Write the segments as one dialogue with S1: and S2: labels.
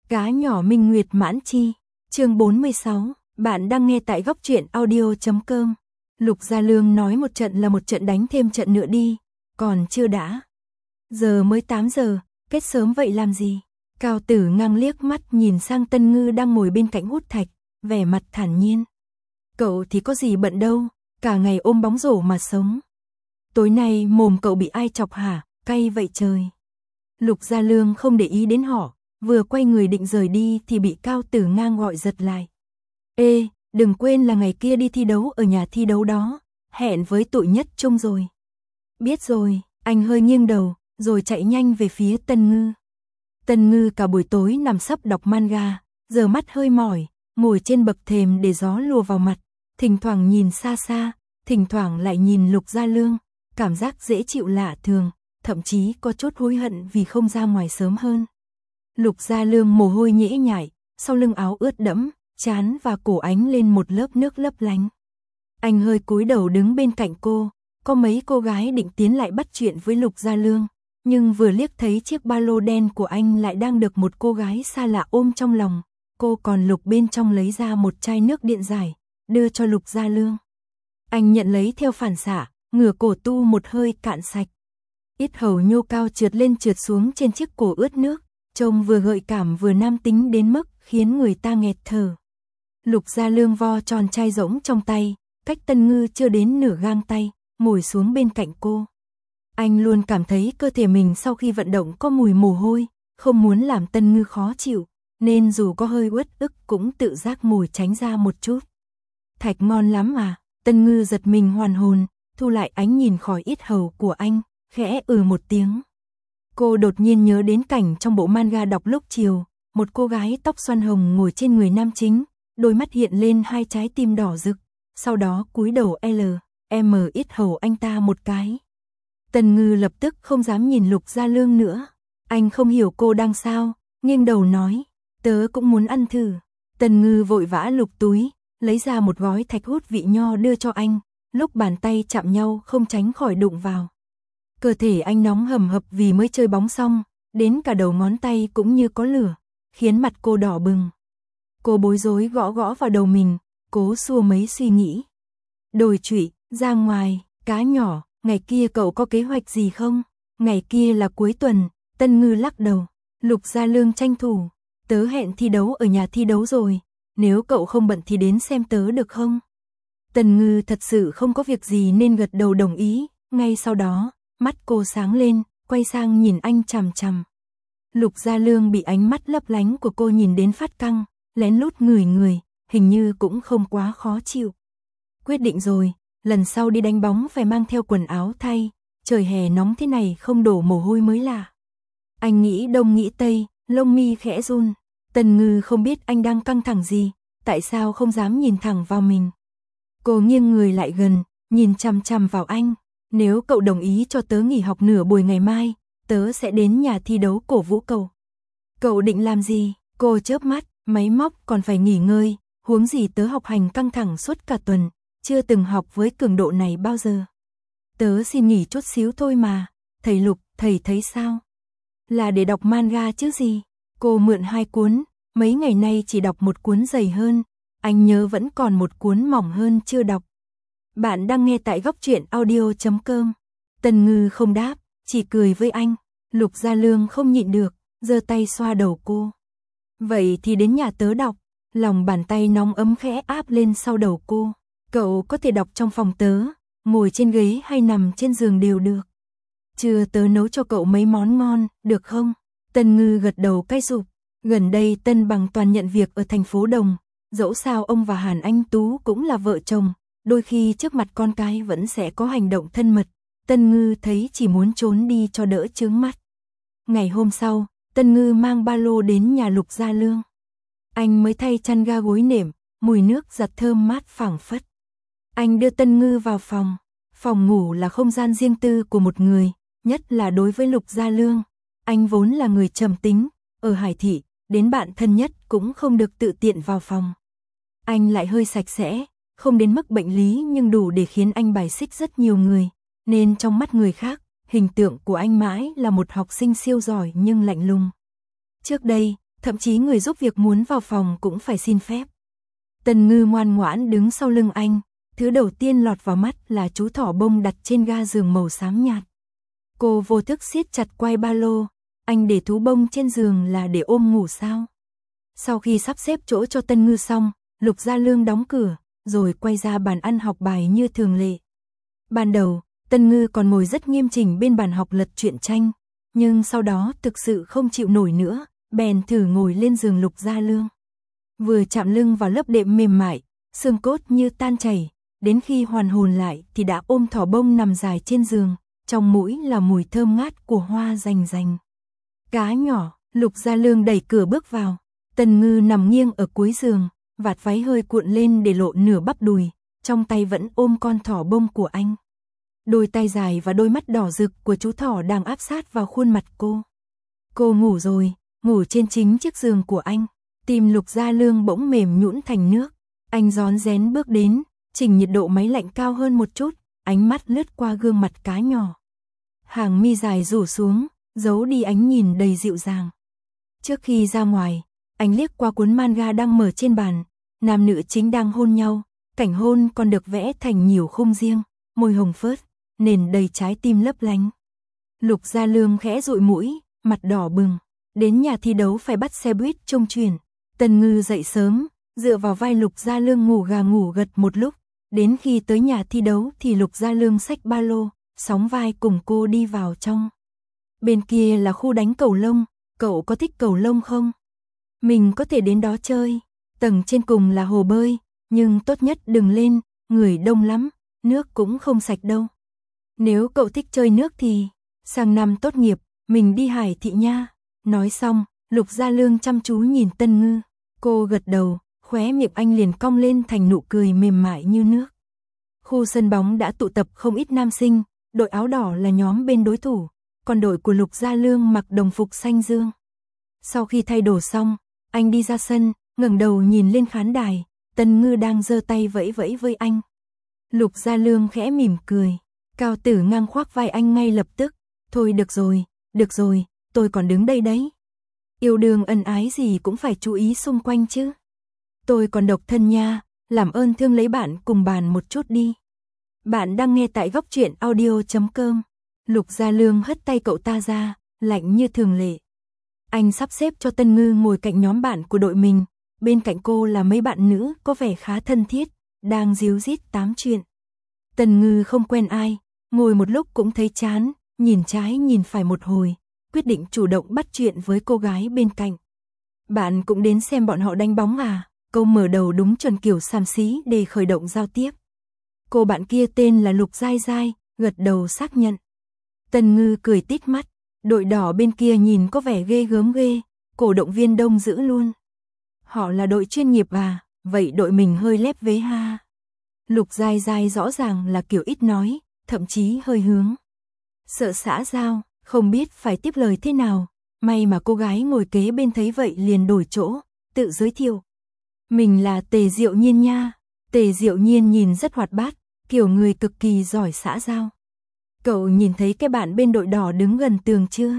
S1: Cá nhỏ minh nguyệt mãn chi, chương 46, bạn đang nghe tại góc truyện audio.com. Lục Gia Lương nói một trận là một trận, đánh thêm trận nữa đi, còn chưa đã. Giờ mới 8 giờ, kết sớm vậy làm gì? Cao Tử Ngang liếc mắt nhìn sang Tân Ngư đang ngồi bên cạnh hút thạch, vẻ mặt thản nhiên. Cậu thì có gì bận đâu, cả ngày ôm bóng rổ mà sống. Tối nay mồm cậu bị ai chọc hả, cay vậy trời. Lục Gia Lương không để ý đến họ, vừa quay người định rời đi thì bị Cao Tử Ngang gọi giật lại. Ê, đừng quên là ngày kia đi thi đấu ở nhà thi đấu đó, hẹn với tụi Nhất Trung rồi. Biết rồi, anh hơi nghiêng đầu, rồi chạy nhanh về phía Tân Ngư. Tân Ngư cả buổi tối nằm sấp đọc manga, giờ mắt hơi mỏi, ngồi trên bậc thềm để gió lùa vào mặt, thỉnh thoảng nhìn xa xa, thỉnh thoảng lại nhìn Lục Gia Lương, cảm giác dễ chịu lạ thường, thậm chí có chút hối hận vì không ra ngoài sớm hơn. Lục Gia Lương mồ hôi nhễ nhại, sau lưng áo ướt đẫm, trán và cổ ánh lên một lớp nước lấp lánh. Anh hơi cúi đầu đứng bên cạnh cô, có mấy cô gái định tiến lại bắt chuyện với Lục Gia Lương, nhưng vừa liếc thấy chiếc ba lô đen của anh lại đang được một cô gái xa lạ ôm trong lòng, cô còn lục bên trong lấy ra một chai nước điện giải, đưa cho Lục Gia Lương. Anh nhận lấy theo phản xạ, ngửa cổ tu một hơi cạn sạch. Yết hầu nhô cao trượt lên trượt xuống trên chiếc cổ ướt nước, trông vừa gợi cảm vừa nam tính đến mức khiến người ta nghẹt thở. Lục Gia Lương vo tròn chai rỗng trong tay, cách Tân Ngư chưa đến nửa gang tay, ngồi xuống bên cạnh cô. Anh luôn cảm thấy cơ thể mình sau khi vận động có mùi mồ hôi, không muốn làm Tân Ngư khó chịu, nên dù có hơi uất ức cũng tự giác ngồi tránh ra một chút. Thạch ngon lắm à, Tân Ngư giật mình hoàn hồn, thu lại ánh nhìn khỏi yết hầu của anh, khẽ một tiếng. Cô đột nhiên nhớ đến cảnh trong bộ manga đọc lúc chiều, một cô gái tóc xoăn hồng ngồi trên người nam chính, đôi mắt hiện lên hai trái tim đỏ rực, sau đó cúi đầu yết hầu anh ta một cái. Tân Ngư lập tức không dám nhìn Lục Gia Lương nữa. Anh không hiểu cô đang sao, nghiêng đầu nói, tớ cũng muốn ăn thử. Tân Ngư vội vã lục túi, lấy ra một gói thạch hút vị nho đưa cho anh, lúc bàn tay chạm nhau không tránh khỏi đụng vào. Cơ thể anh nóng hầm hập vì mới chơi bóng xong, đến cả đầu ngón tay cũng như có lửa, khiến mặt cô đỏ bừng. Cô bối rối gõ gõ vào đầu mình, cố xua mấy suy nghĩ. Đồi trụy, ra ngoài, cá nhỏ, ngày kia cậu có kế hoạch gì không? Ngày kia là cuối tuần, Tân Ngư lắc đầu. Lục Gia Lương tranh thủ, tớ hẹn thi đấu ở nhà thi đấu rồi, nếu cậu không bận thì đến xem tớ được không? Tân Ngư thật sự không có việc gì nên gật đầu đồng ý, ngay sau đó, mắt cô sáng lên, quay sang nhìn anh chằm chằm. Lục Gia Lương bị ánh mắt lấp lánh của cô nhìn đến phát căng, lén lút ngửi người, hình như cũng không quá khó chịu. Quyết định rồi, lần sau đi đánh bóng phải mang theo quần áo thay, trời hè nóng thế này không đổ mồ hôi mới lạ. Anh nghĩ đông nghĩ tây, lông mi khẽ run. Tân Ngư không biết anh đang căng thẳng gì, tại sao không dám nhìn thẳng vào mình. Cô nghiêng người lại gần, nhìn chằm chằm vào anh. Nếu cậu đồng ý cho tớ nghỉ học nửa buổi ngày mai, tớ sẽ đến nhà thi đấu cổ vũ cậu. Cậu định làm gì? Cô chớp mắt, máy móc còn phải nghỉ ngơi, huống gì tớ học hành căng thẳng suốt cả tuần, chưa từng học với cường độ này bao giờ. Tớ xin nghỉ chút xíu thôi mà, thầy Lục, thầy thấy sao? Là để đọc manga chứ gì? Cô mượn 2 cuốn, mấy ngày nay chỉ đọc một cuốn dày hơn, anh nhớ vẫn còn một cuốn mỏng hơn chưa đọc. Bạn đang nghe tại góc truyện audio.com. Tân Ngư không đáp, chỉ cười với anh. Lục Gia Lương không nhịn được, giơ tay xoa đầu cô. Vậy thì đến nhà tớ đọc. Lòng bàn tay nóng ấm khẽ áp lên sau đầu cô. Cậu có thể đọc trong phòng tớ, ngồi trên ghế hay nằm trên giường đều được. Chưa tớ nấu cho cậu mấy món ngon, được không? Tân Ngư gật đầu cay rụp. Gần đây Tân Bằng toàn nhận việc ở thành phố Đồng, dẫu sao ông và Hàn Anh Tú cũng là vợ chồng, đôi khi trước mặt con cái vẫn sẽ có hành động thân mật. Tân Ngư thấy chỉ muốn trốn đi cho đỡ chướng mắt. Ngày hôm sau, Tân Ngư mang ba lô đến nhà Lục Gia Lương. Anh mới thay chăn ga gối nệm, mùi nước giặt thơm mát phảng phất. Anh đưa Tân Ngư vào phòng. Phòng ngủ là không gian riêng tư của một người, nhất là đối với Lục Gia Lương. Anh vốn là người trầm tính, ở Hải Thị, đến bạn thân nhất cũng không được tự tiện vào phòng. Anh lại hơi sạch sẽ, không đến mức bệnh lý nhưng đủ để khiến anh bài xích rất nhiều người, nên trong mắt người khác, hình tượng của anh mãi là một học sinh siêu giỏi nhưng lạnh lùng. Trước đây, thậm chí người giúp việc muốn vào phòng cũng phải xin phép. Tần Ngư ngoan ngoãn đứng sau lưng anh, thứ đầu tiên lọt vào mắt là chú thỏ bông đặt trên ga giường màu xám nhạt. Cô vô thức siết chặt quai ba lô, anh để thú bông trên giường là để ôm ngủ sao? Sau khi sắp xếp chỗ cho Tân Ngư xong, Lục Gia Lương đóng cửa, rồi quay ra bàn ăn học bài như thường lệ. Ban đầu, Tân Ngư còn ngồi rất nghiêm chỉnh bên bàn học lật truyện tranh, nhưng sau đó thực sự không chịu nổi nữa, bèn thử ngồi lên giường Lục Gia Lương. Vừa chạm lưng vào lớp đệm mềm mại, xương cốt như tan chảy, đến khi hoàn hồn lại thì đã ôm thỏ bông nằm dài trên giường, trong mũi là mùi thơm ngát của hoa rành rành. Cá nhỏ, Lục Gia Lương đẩy cửa bước vào, Tần Ngư nằm nghiêng ở cuối giường, vạt váy hơi cuộn lên để lộ nửa bắp đùi, trong tay vẫn ôm con thỏ bông của anh. Đôi tay dài và đôi mắt đỏ rực của chú thỏ đang áp sát vào khuôn mặt cô. Cô ngủ rồi, ngủ trên chính chiếc giường của anh. Tim Lục Gia Lương bỗng mềm nhũn thành nước. Anh rón rén bước đến, chỉnh nhiệt độ máy lạnh cao hơn một chút, ánh mắt lướt qua gương mặt cá nhỏ. Hàng mi dài rủ xuống, giấu đi ánh nhìn đầy dịu dàng. Trước khi ra ngoài, anh liếc qua cuốn manga đang mở trên bàn, nam nữ chính đang hôn nhau, cảnh hôn còn được vẽ thành nhiều khung riêng, môi hồng phớt, nền đầy trái tim lấp lánh. Lục Gia Lương khẽ dụi mũi, mặt đỏ bừng, đến nhà thi đấu phải bắt xe buýt trung chuyển. Tần Ngư dậy sớm, dựa vào vai Lục Gia Lương ngủ gà ngủ gật một lúc, đến khi tới nhà thi đấu thì Lục Gia Lương xách ba lô, sóng vai cùng cô đi vào trong. Bên kia là khu đánh cầu lông, cậu có thích cầu lông không? Mình có thể đến đó chơi, tầng trên cùng là hồ bơi, nhưng tốt nhất đừng lên, người đông lắm, nước cũng không sạch đâu. Nếu cậu thích chơi nước thì, sang năm tốt nghiệp, mình đi Hải Thị nha. Nói xong, Lục Gia Lương chăm chú nhìn Tân Ngư, cô gật đầu, khóe miệng anh liền cong lên thành nụ cười mềm mại như nước. Khu sân bóng đã tụ tập không ít nam sinh, đội áo đỏ là nhóm bên đối thủ, còn đội của Lục Gia Lương mặc đồng phục xanh dương. Sau khi thay đồ xong, anh đi ra sân, ngẩng đầu nhìn lên khán đài, Tân Ngư đang giơ tay vẫy vẫy với anh. Lục Gia Lương khẽ mỉm cười, Cao Tử ngang khoác vai anh ngay lập tức, thôi được rồi, tôi còn đứng đây đấy. Yêu đương ân ái gì cũng phải chú ý xung quanh chứ. Tôi còn độc thân nha, làm ơn thương lấy bạn cùng bàn một chút đi. Bạn đang nghe tại góc truyện audio.com. Lục Gia Lương hất tay cậu ta ra, lạnh như thường lệ. Anh sắp xếp cho Tân Ngư ngồi cạnh nhóm bạn của đội mình, bên cạnh cô là mấy bạn nữ có vẻ khá thân thiết, đang díu dít tám chuyện. Tân Ngư không quen ai, ngồi một lúc cũng thấy chán, nhìn trái nhìn phải một hồi, quyết định chủ động bắt chuyện với cô gái bên cạnh. Bạn cũng đến xem bọn họ đánh bóng à? Câu mở đầu đúng chuẩn kiểu xàm xí để khởi động giao tiếp. Cô bạn kia tên là Lục Giai Giai, gật đầu xác nhận. Tân Ngư cười tít mắt, đội đỏ bên kia nhìn có vẻ ghê gớm ghê, cổ động viên đông dữ luôn. Họ là đội chuyên nghiệp à, vậy đội mình hơi lép vế ha. Lục Giai Giai rõ ràng là kiểu ít nói, thậm chí hơi hướng. Sợ xã giao, không biết phải tiếp lời thế nào, may mà cô gái ngồi kế bên thấy vậy liền đổi chỗ, tự giới thiệu. Mình là Tề Diệu Nhiên nha. Tề Diệu Nhiên nhìn rất hoạt bát, kiểu người cực kỳ giỏi xã giao. Cậu nhìn thấy cái bạn bên đội đỏ đứng gần tường chưa?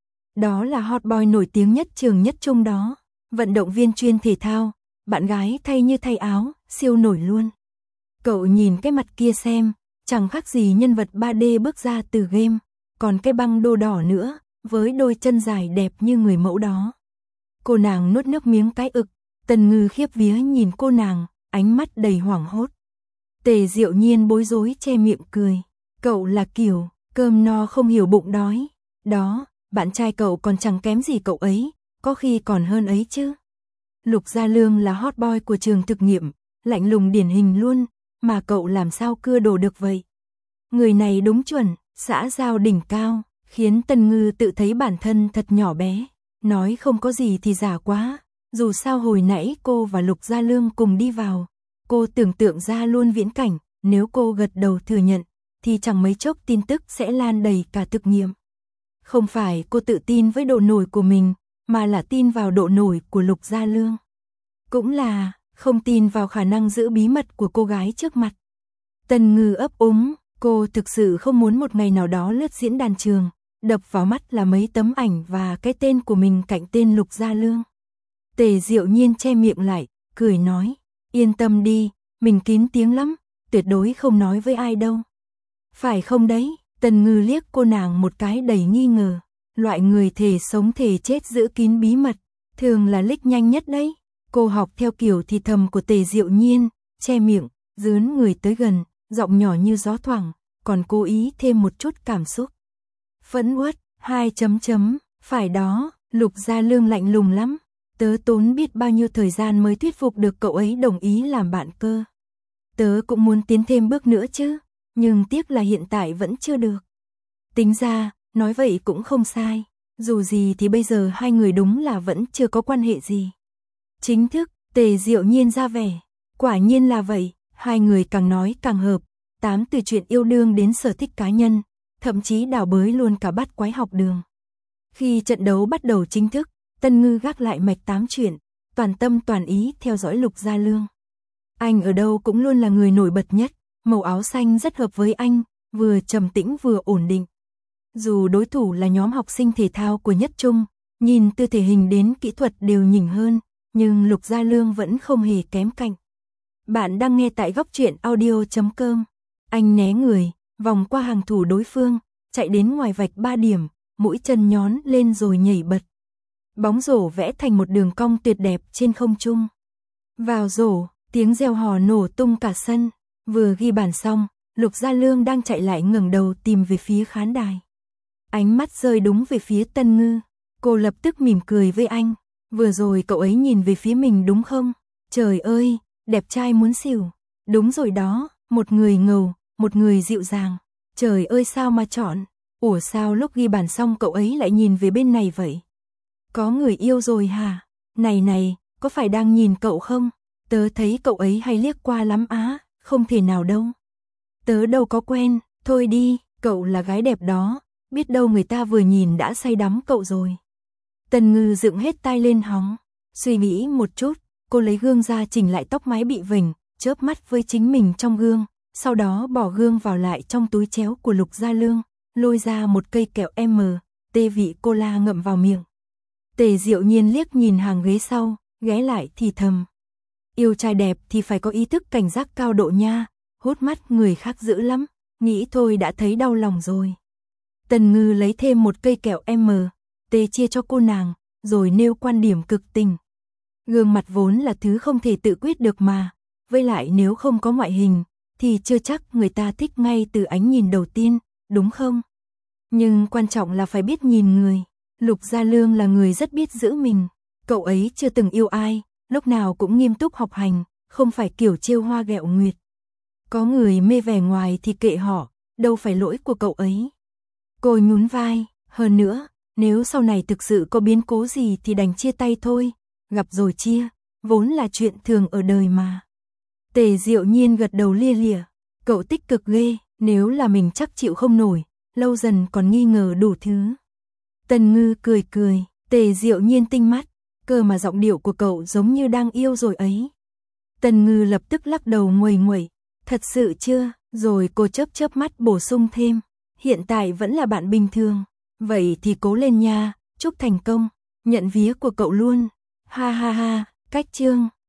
S1: Đó là hot boy nổi tiếng nhất trường nhất trung đó, vận động viên chuyên thể thao, bạn gái thay như thay áo, siêu nổi luôn. Cậu nhìn cái mặt kia xem, chẳng khác gì nhân vật 3D bước ra từ game, còn cái băng đô đỏ nữa, với đôi chân dài đẹp như người mẫu đó. Cô nàng nuốt nước miếng cái ực, Tần Ngư khiếp vía nhìn cô nàng, ánh mắt đầy hoảng hốt. Tề Diệu Nhiên bối rối che miệng cười. Cậu là kiểu, cơm no không hiểu bụng đói. Đó, bạn trai cậu còn chẳng kém gì cậu ấy, có khi còn hơn ấy chứ. Lục Gia Lương là hot boy của trường thực nghiệm, lạnh lùng điển hình luôn, mà cậu làm sao cưa đồ được vậy. Người này đúng chuẩn, xã giao đỉnh cao, khiến Tần Ngư tự thấy bản thân thật nhỏ bé. Nói không có gì thì giả quá, dù sao hồi nãy cô và Lục Gia Lương cùng đi vào. Cô tưởng tượng ra luôn viễn cảnh, nếu cô gật đầu thừa nhận, thì chẳng mấy chốc tin tức sẽ lan đầy cả thực nghiệm. Không phải cô tự tin với độ nổi của mình, mà là tin vào độ nổi của Lục Gia Lương. Cũng là, không tin vào khả năng giữ bí mật của cô gái trước mặt. Tần Ngư ấp úng, cô thực sự không muốn một ngày nào đó lướt diễn đàn trường, đập vào mắt là mấy tấm ảnh và cái tên của mình cạnh tên Lục Gia Lương. Tề Diệu Nhiên che miệng lại, cười nói, yên tâm đi, mình kín tiếng lắm, tuyệt đối không nói với ai đâu. Phải không đấy? Tần Ngư liếc cô nàng một cái đầy nghi ngờ, loại người thể sống thể chết giữ kín bí mật, thường là lích nhanh nhất đấy. Cô học theo kiểu thì thầm của Tề Diệu Nhiên, che miệng, dướn người tới gần, giọng nhỏ như gió thoảng, còn cố ý thêm một chút cảm xúc. Phẫn uất, 2 chấm, phải đó, Lục Gia Lương lạnh lùng lắm, tớ tốn biết bao nhiêu thời gian mới thuyết phục được cậu ấy đồng ý làm bạn cơ. Tớ cũng muốn tiến thêm bước nữa chứ, nhưng tiếc là hiện tại vẫn chưa được. Tính ra, nói vậy cũng không sai, dù gì thì bây giờ hai người đúng là vẫn chưa có quan hệ gì. Chính thức, Tề Diệu Nhiên ra vẻ, quả nhiên là vậy, hai người càng nói càng hợp, tám từ chuyện yêu đương đến sở thích cá nhân, thậm chí đào bới luôn cả bắt quái học đường. Khi trận đấu bắt đầu chính thức, Tân Ngư gác lại mạch tám chuyện, toàn tâm toàn ý theo dõi Lục Gia Lương. Anh ở đâu cũng luôn là người nổi bật nhất, màu áo xanh rất hợp với anh, vừa trầm tĩnh vừa ổn định. Dù đối thủ là nhóm học sinh thể thao của Nhất Trung, nhìn từ thể hình đến kỹ thuật đều nhỉnh hơn, nhưng Lục Gia Lương vẫn không hề kém cạnh. Bạn đang nghe tại góc truyện audio.com. Anh né người, vòng qua hàng thủ đối phương, chạy đến ngoài vạch 3 điểm, mũi chân nhón lên rồi nhảy bật. Bóng rổ vẽ thành một đường cong tuyệt đẹp trên không trung. Vào rổ, tiếng reo hò nổ tung cả sân. Vừa ghi bàn xong, Lục Gia Lương đang chạy lại ngẩng đầu tìm về phía khán đài. Ánh mắt rơi đúng về phía Tân Ngư. Cô lập tức mỉm cười với anh. Vừa rồi cậu ấy nhìn về phía mình đúng không? Trời ơi, đẹp trai muốn xỉu. Đúng rồi đó, một người ngầu, một người dịu dàng. Trời ơi sao mà chọn. Ủa sao lúc ghi bàn xong cậu ấy lại nhìn về bên này vậy? Có người yêu rồi hả? Này, có phải đang nhìn cậu không? Tớ thấy cậu ấy hay liếc qua lắm á, không thể nào đâu. Tớ đâu có quen, thôi đi, cậu là gái đẹp đó, biết đâu người ta vừa nhìn đã say đắm cậu rồi. Tần Ngư dựng hết tai lên hóng, suy nghĩ một chút, cô lấy gương ra chỉnh lại tóc mái bị vểnh, chớp mắt với chính mình trong gương, sau đó bỏ gương vào lại trong túi chéo của Lục Gia Lương, lôi ra một cây kẹo tê vị cola ngậm vào miệng. Tề Diệu Nhiên liếc nhìn hàng ghế sau, ghé lại thì thầm. Yêu trai đẹp thì phải có ý thức cảnh giác cao độ nha, hút mắt người khác dữ lắm, nghĩ thôi đã thấy đau lòng rồi. Tần Ngư lấy thêm một cây kẹo chia cho cô nàng, rồi nêu quan điểm cực tình. Gương mặt vốn là thứ không thể tự quyết được mà, với lại nếu không có ngoại hình, thì chưa chắc người ta thích ngay từ ánh nhìn đầu tiên, đúng không? Nhưng quan trọng là phải biết nhìn người. Lục Gia Lương là người rất biết giữ mình, cậu ấy chưa từng yêu ai, lúc nào cũng nghiêm túc học hành, không phải kiểu trêu hoa ghẹo nguyệt. Có người mê vẻ ngoài thì kệ họ, đâu phải lỗi của cậu ấy. Cô nhún vai, hơn nữa, nếu sau này thực sự có biến cố gì thì đành chia tay thôi, gặp rồi chia, vốn là chuyện thường ở đời mà. Tề Diệu Nhiên gật đầu lia lịa, cậu tích cực ghê, nếu là mình chắc chịu không nổi, lâu dần còn nghi ngờ đủ thứ. Tần Ngư cười, Tề Diệu Nhiên tinh mắt, cơ mà giọng điệu của cậu giống như đang yêu rồi ấy. Tần Ngư lập tức lắc đầu nguầy, thật sự chưa, rồi cô chớp mắt bổ sung thêm, hiện tại vẫn là bạn bình thường, vậy thì cố lên nha, chúc thành công, nhận vía của cậu luôn, ha, cách chương.